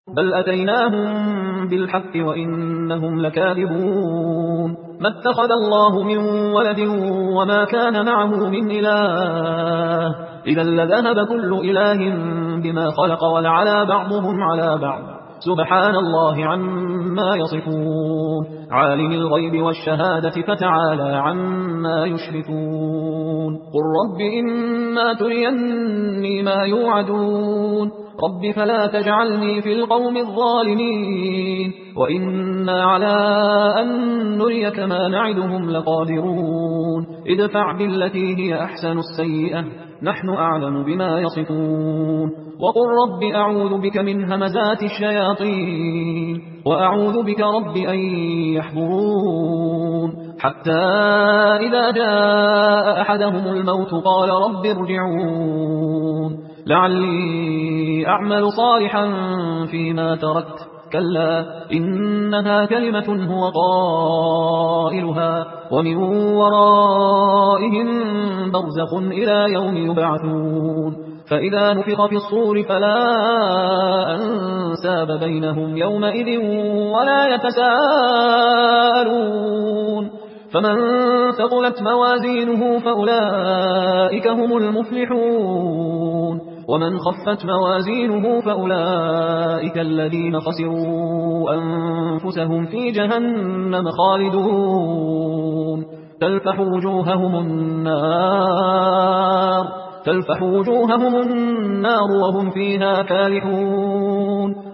بل أتيناهم بالحق وإنهم لكاذبون ما اتخذ الله من ولد وما كان معه من إله إذا لذهب كل إله بما خلق ولعلى بعضهم على بعض سبحان الله عما يصفون عالم الغيب والشهادة فتعالى عما يشركون قل رب إما تريني ما يوعدون رب فلا تجعلني في القوم الظالمين وإنا على أن نريك ما نعدهم لقادرون ادفع بالتي هي أحسن السيئة نحن أعلم بما يصفون وقل رب أعوذ بك من همزات الشياطين وأعوذ بك رب أن يحضرون حتى إذا جاء أحدهم الموت قال رب ارجعون لعلي أعمل صالحا فيما تركت كلا إنها كلمة هو قائلها ومن ورائهم برزخ إلى يوم يبعثون فإذا نفخ في الصور فلا أنساب بينهم يومئذ ولا يتساءلون فمن ثقلت موازينه فأولئك هم المفلحون ومن خفت موازينه فأولئك الذين خسروا أنفسهم في جهنم خالدون تلفح وجوههم النار وهم فيها كالحون